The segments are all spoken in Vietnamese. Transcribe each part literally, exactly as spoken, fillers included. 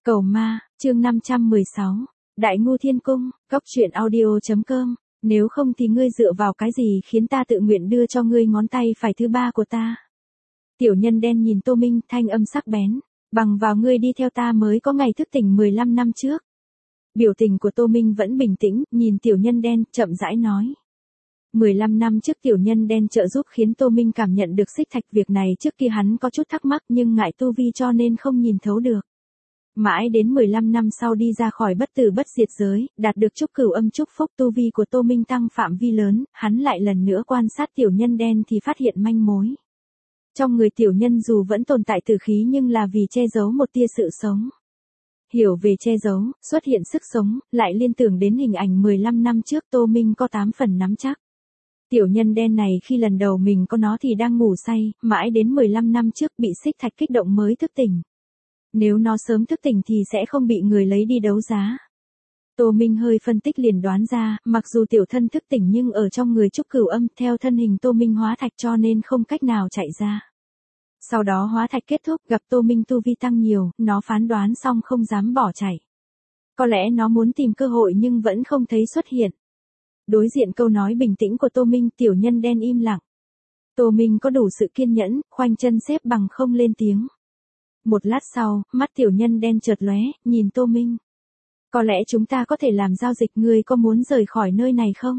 Cầu ma, chương năm trăm mười sáu. Đại ngu thiên cung, góc truyện audio.com. Nếu không thì ngươi dựa vào cái gì khiến ta tự nguyện đưa cho ngươi ngón tay phải thứ ba của ta? Tiểu nhân đen nhìn Tô Minh, thanh âm sắc bén. Bằng vào ngươi đi theo ta mới có ngày thức tỉnh mười lăm năm trước. Biểu tình của Tô Minh vẫn bình tĩnh, nhìn tiểu nhân đen, chậm rãi nói. mười lăm năm trước tiểu nhân đen trợ giúp khiến Tô Minh cảm nhận được xích thạch, việc này trước kia hắn có chút thắc mắc nhưng ngại tu vi cho nên không nhìn thấu được. Mãi đến mười lăm năm sau đi ra khỏi bất tử bất diệt giới, đạt được chúc cửu âm chúc phúc, tu vi của Tô Minh tăng phạm vi lớn, hắn lại lần nữa quan sát tiểu nhân đen thì phát hiện manh mối. Trong người tiểu nhân dù vẫn tồn tại tử khí nhưng là vì che giấu một tia sự sống. Hiểu về che giấu, xuất hiện sức sống, lại liên tưởng đến hình ảnh mười lăm năm trước, Tô Minh có tám phần nắm chắc. Tiểu nhân đen này khi lần đầu mình có nó thì đang ngủ say, mãi đến mười lăm năm trước bị xích thạch kích động mới thức tỉnh. Nếu nó sớm thức tỉnh thì sẽ không bị người lấy đi đấu giá. Tô Minh hơi phân tích liền đoán ra, mặc dù tiểu thân thức tỉnh nhưng ở trong người trúc cửu âm theo thân hình Tô Minh hóa thạch cho nên không cách nào chạy ra. Sau đó hóa thạch kết thúc, gặp Tô Minh tu vi tăng nhiều, nó phán đoán xong không dám bỏ chạy. Có lẽ nó muốn tìm cơ hội nhưng vẫn không thấy xuất hiện. Đối diện câu nói bình tĩnh của Tô Minh, tiểu nhân đen im lặng. Tô Minh có đủ sự kiên nhẫn, khoanh chân xếp bằng không lên tiếng. Một lát sau, mắt tiểu nhân đen chợt lóe, nhìn Tô Minh. Có lẽ chúng ta có thể làm giao dịch, ngươi có muốn rời khỏi nơi này không?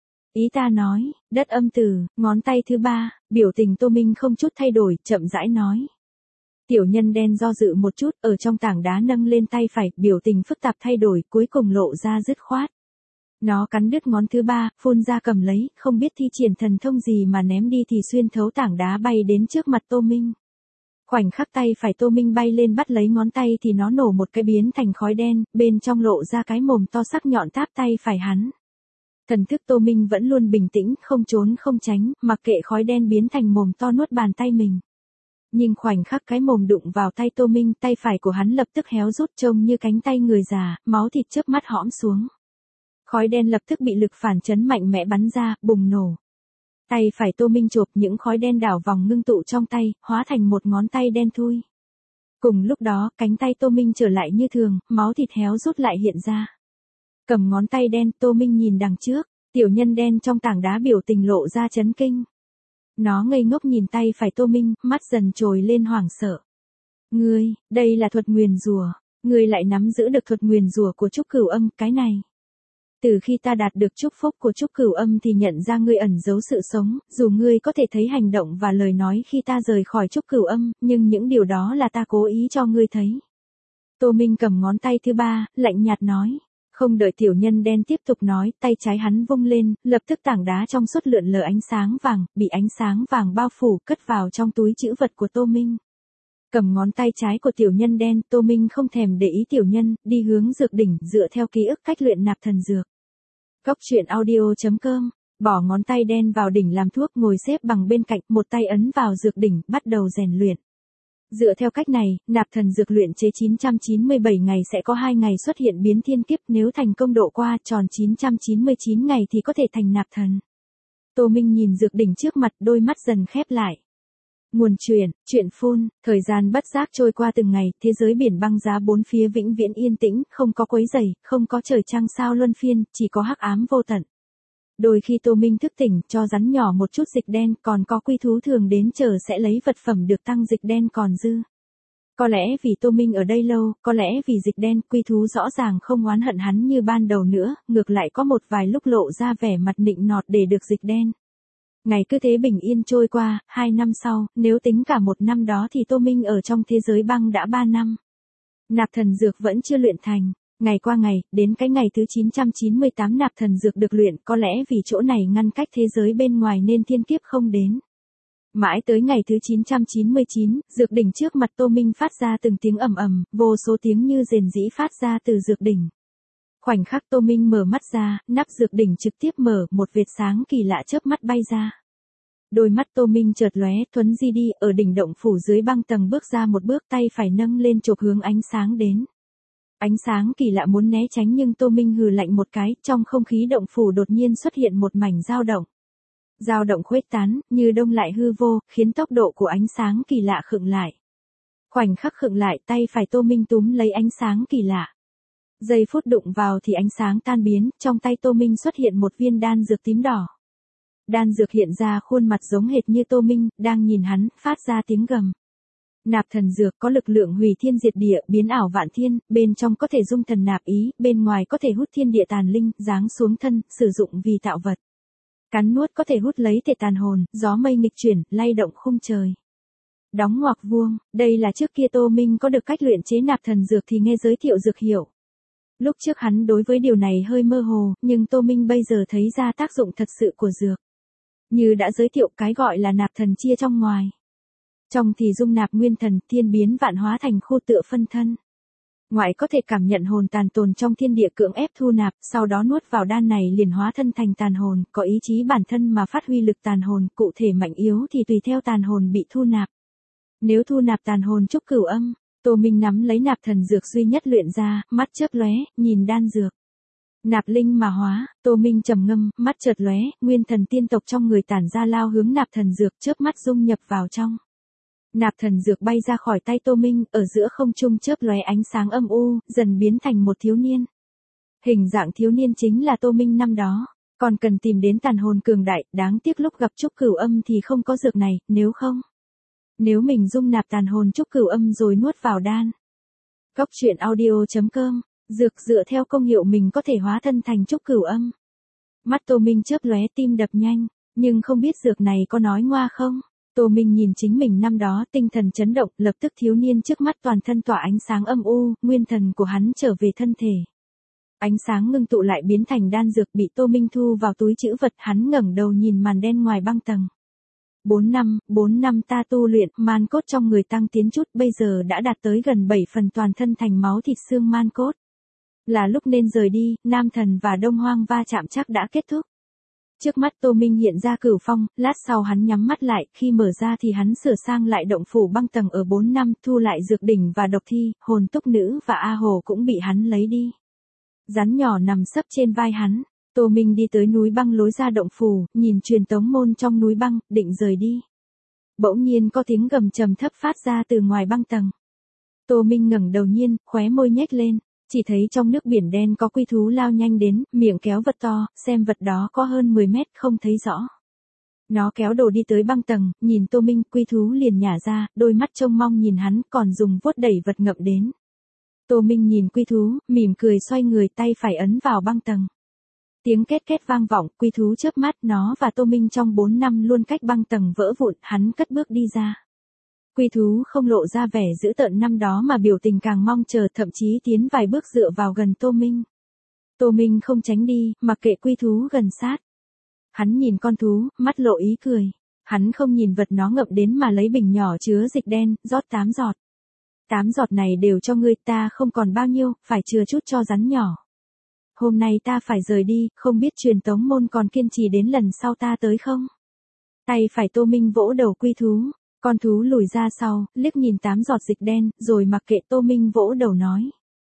Ý ta nói, đất âm tử, ngón tay thứ ba, biểu tình Tô Minh không chút thay đổi, chậm rãi nói. Tiểu nhân đen do dự một chút, ở trong tảng đá nâng lên tay phải, biểu tình phức tạp thay đổi, cuối cùng lộ ra dứt khoát. Nó cắn đứt ngón thứ ba, phun ra cầm lấy, không biết thi triển thần thông gì mà ném đi thì xuyên thấu tảng đá bay đến trước mặt Tô Minh. Khoảnh khắc tay phải Tô Minh bay lên bắt lấy ngón tay thì nó nổ một cái biến thành khói đen, bên trong lộ ra cái mồm to sắc nhọn táp tay phải hắn. Thần thức Tô Minh vẫn luôn bình tĩnh, không trốn không tránh, mặc kệ khói đen biến thành mồm to nuốt bàn tay mình. Nhưng khoảnh khắc cái mồm đụng vào tay Tô Minh, tay phải của hắn lập tức héo rút trông như cánh tay người già, máu thịt chớp mắt hõm xuống. Khói đen lập tức bị lực phản chấn mạnh mẽ bắn ra, bùng nổ. Tay phải Tô Minh chộp những khói đen đảo vòng ngưng tụ trong tay, hóa thành một ngón tay đen thui. Cùng lúc đó, cánh tay Tô Minh trở lại như thường, máu thịt héo rút lại hiện ra. Cầm ngón tay đen, Tô Minh nhìn đằng trước, tiểu nhân đen trong tảng đá biểu tình lộ ra chấn kinh. Nó ngây ngốc nhìn tay phải Tô Minh, mắt dần trồi lên hoảng sợ. Ngươi, đây là thuật nguyền rủa, ngươi lại nắm giữ được thuật nguyền rủa của trúc cửu âm, cái này. Từ khi ta đạt được chúc phúc của trúc cửu âm thì nhận ra ngươi ẩn giấu sự sống, dù ngươi có thể thấy hành động và lời nói khi ta rời khỏi trúc cửu âm, nhưng những điều đó là ta cố ý cho ngươi thấy. Tô Minh cầm ngón tay thứ ba, lạnh nhạt nói. Không đợi tiểu nhân đen tiếp tục nói, tay trái hắn vung lên, lập tức tảng đá trong suốt lượn lờ ánh sáng vàng, bị ánh sáng vàng bao phủ, cất vào trong túi trữ vật của Tô Minh. Cầm ngón tay trái của tiểu nhân đen, Tô Minh không thèm để ý tiểu nhân, đi hướng dược đỉnh, dựa theo ký ức cách luyện nạp thần dược. Góc truyện audio.com, bỏ ngón tay đen vào đỉnh làm thuốc, ngồi xếp bằng bên cạnh, một tay ấn vào dược đỉnh, bắt đầu rèn luyện. Dựa theo cách này, nạp thần dược luyện chế chín trăm chín mươi bảy ngày sẽ có hai ngày xuất hiện biến thiên kiếp, nếu thành công độ qua tròn chín trăm chín mươi chín ngày thì có thể thành nạp thần. Tô Minh nhìn dược đỉnh trước mặt, đôi mắt dần khép lại. Nguồn truyện, truyện phun, thời gian bất giác trôi qua từng ngày, thế giới biển băng giá bốn phía vĩnh viễn yên tĩnh, không có quấy rầy, không có trời trăng sao luân phiên, chỉ có hắc ám vô tận. Đôi khi Tô Minh thức tỉnh, cho rắn nhỏ một chút dịch đen, còn có quy thú thường đến chờ sẽ lấy vật phẩm được tăng dịch đen còn dư. Có lẽ vì Tô Minh ở đây lâu, có lẽ vì dịch đen, quy thú rõ ràng không oán hận hắn như ban đầu nữa, ngược lại có một vài lúc lộ ra vẻ mặt nịnh nọt để được dịch đen. Ngày cứ thế bình yên trôi qua, hai năm sau, nếu tính cả một năm đó thì Tô Minh ở trong thế giới băng đã ba năm. Nạp thần dược vẫn chưa luyện thành. Ngày qua ngày, đến cái ngày thứ chín trăm chín mươi tám nạp thần dược được luyện, có lẽ vì chỗ này ngăn cách thế giới bên ngoài nên thiên kiếp không đến. Mãi tới ngày thứ chín trăm chín mươi chín, dược đỉnh trước mặt Tô Minh phát ra từng tiếng ầm ầm, vô số tiếng như rền rĩ phát ra từ dược đỉnh. Khoảnh khắc Tô Minh mở mắt ra, nắp dược đỉnh trực tiếp mở, một vệt sáng kỳ lạ chớp mắt bay ra. Đôi mắt Tô Minh chợt lóe, thuấn di đi, ở đỉnh động phủ dưới băng tầng bước ra một bước, tay phải nâng lên chộp hướng ánh sáng đến. Ánh sáng kỳ lạ muốn né tránh nhưng Tô Minh hừ lạnh một cái, trong không khí động phủ đột nhiên xuất hiện một mảnh dao động. Dao động khuếch tán, như đông lại hư vô, khiến tốc độ của ánh sáng kỳ lạ khựng lại. Khoảnh khắc khựng lại, tay phải Tô Minh túm lấy ánh sáng kỳ lạ. Giây phút đụng vào thì ánh sáng tan biến, trong tay Tô Minh xuất hiện một viên đan dược tím đỏ. Đan dược hiện ra khuôn mặt giống hệt như Tô Minh, đang nhìn hắn, phát ra tiếng gầm. Nạp thần dược có lực lượng hủy thiên diệt địa, biến ảo vạn thiên, bên trong có thể dung thần nạp ý, bên ngoài có thể hút thiên địa tàn linh, giáng xuống thân, sử dụng vì tạo vật. Cắn nuốt có thể hút lấy thể tàn hồn, gió mây nghịch chuyển, lay động khung trời. Đóng ngoặc vuông, đây là trước kia Tô Minh có được cách luyện chế nạp thần dược thì nghe giới thiệu dược hiệu. Lúc trước hắn đối với điều này hơi mơ hồ, nhưng Tô Minh bây giờ thấy ra tác dụng thật sự của dược. Như đã giới thiệu, cái gọi là nạp thần chia trong ngoài. Trong thì dung nạp nguyên thần, thiên biến vạn hóa thành khu tựa phân thân. Ngoại có thể cảm nhận hồn tàn tồn trong thiên địa cưỡng ép thu nạp, sau đó nuốt vào đan này liền hóa thân thành tàn hồn, có ý chí bản thân mà phát huy lực tàn hồn, cụ thể mạnh yếu thì tùy theo tàn hồn bị thu nạp. Nếu thu nạp tàn hồn trúc cửu âm, Tô Minh nắm lấy nạp thần dược duy nhất luyện ra, mắt chớp lóe, nhìn đan dược. Nạp linh mà hóa, Tô Minh trầm ngâm, mắt chợt lóe, nguyên thần tiên tộc trong người tản ra lao hướng nạp thần dược, chớp mắt dung nhập vào trong. Nạp thần dược bay ra khỏi tay Tô Minh, ở giữa không trung chớp lóe ánh sáng âm u, dần biến thành một thiếu niên. Hình dạng thiếu niên chính là Tô Minh năm đó, còn cần tìm đến tàn hồn cường đại, đáng tiếc lúc gặp trúc cửu âm thì không có dược này, nếu không. Nếu mình dung nạp tàn hồn trúc cửu âm rồi nuốt vào đan. Góc truyện audio chấm com, dược dựa theo công hiệu mình có thể hóa thân thành trúc cửu âm. Mắt Tô Minh chớp lóe, tim đập nhanh, nhưng không biết dược này có nói ngoa không. Tô Minh nhìn chính mình năm đó, tinh thần chấn động, lập tức thiếu niên trước mắt toàn thân tỏa ánh sáng âm u, nguyên thần của hắn trở về thân thể. Ánh sáng ngưng tụ lại biến thành đan dược bị Tô Minh thu vào túi trữ vật, hắn ngẩng đầu nhìn màn đen ngoài băng tầng. Bốn năm, bốn năm ta tu luyện, man cốt trong người tăng tiến chút, bây giờ đã đạt tới gần bảy phần toàn thân thành máu thịt xương man cốt. Là lúc nên rời đi, Nam Thần và Đông Hoang va chạm chắc đã kết thúc. Trước mắt Tô Minh hiện ra cửu phong, lát sau hắn nhắm mắt lại, khi mở ra thì hắn sửa sang lại động phủ băng tầng ở bốn năm, thu lại dược đỉnh và độc thi, hồn túc nữ và A Hồ cũng bị hắn lấy đi. Rắn nhỏ nằm sấp trên vai hắn, Tô Minh đi tới núi băng lối ra động phủ, nhìn truyền tống môn trong núi băng, định rời đi. Bỗng nhiên có tiếng gầm trầm thấp phát ra từ ngoài băng tầng. Tô Minh ngẩng đầu nhiên, khóe môi nhếch lên. Chỉ thấy trong nước biển đen có quy thú lao nhanh đến, miệng kéo vật to, xem vật đó có hơn mười mét không thấy rõ. Nó kéo đồ đi tới băng tầng, nhìn Tô Minh, quy thú liền nhả ra, đôi mắt trông mong nhìn hắn, còn dùng vuốt đẩy vật ngậm đến. Tô Minh nhìn quy thú, mỉm cười xoay người, tay phải ấn vào băng tầng. Tiếng két két vang vọng, quy thú chớp mắt, nó và Tô Minh trong bốn năm luôn cách băng tầng vỡ vụn, hắn cất bước đi ra. Quy thú không lộ ra vẻ dữ tợn năm đó mà biểu tình càng mong chờ, thậm chí tiến vài bước dựa vào gần Tô Minh. Tô Minh không tránh đi, mặc kệ quy thú gần sát. Hắn nhìn con thú, mắt lộ ý cười. Hắn không nhìn vật nó ngậm đến mà lấy bình nhỏ chứa dịch đen, rót tám giọt. Tám giọt này đều cho ngươi, ta không còn bao nhiêu, phải chừa chút cho rắn nhỏ. Hôm nay ta phải rời đi, không biết truyền tống môn còn kiên trì đến lần sau ta tới không? Tay phải Tô Minh vỗ đầu quy thú. Con thú lùi ra sau, liếc nhìn tám giọt dịch đen, rồi mặc kệ Tô Minh vỗ đầu nói.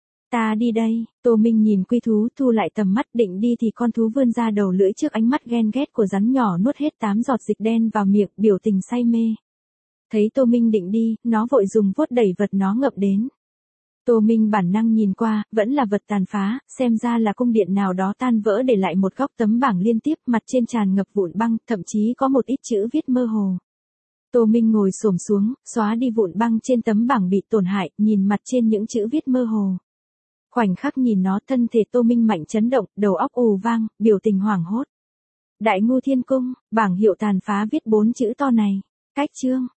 Ta đi đây, Tô Minh nhìn quy thú thu lại tầm mắt định đi thì con thú vươn ra đầu lưỡi trước ánh mắt ghen ghét của rắn nhỏ nuốt hết tám giọt dịch đen vào miệng, biểu tình say mê. Thấy Tô Minh định đi, nó vội dùng vuốt đẩy vật nó ngậm đến. Tô Minh bản năng nhìn qua, vẫn là vật tàn phá, xem ra là cung điện nào đó tan vỡ để lại một góc tấm bảng liên tiếp, mặt trên tràn ngập vụn băng, thậm chí có một ít chữ viết mơ hồ. Tô Minh ngồi xổm xuống, xóa đi vụn băng trên tấm bảng bị tổn hại, nhìn mặt trên những chữ viết mơ hồ. Khoảnh khắc nhìn nó, thân thể Tô Minh mạnh chấn động, đầu óc ù vang, biểu tình hoảng hốt. Đại Ngu Thiên Cung, bảng hiệu tàn phá viết bốn chữ to này. Cách chương.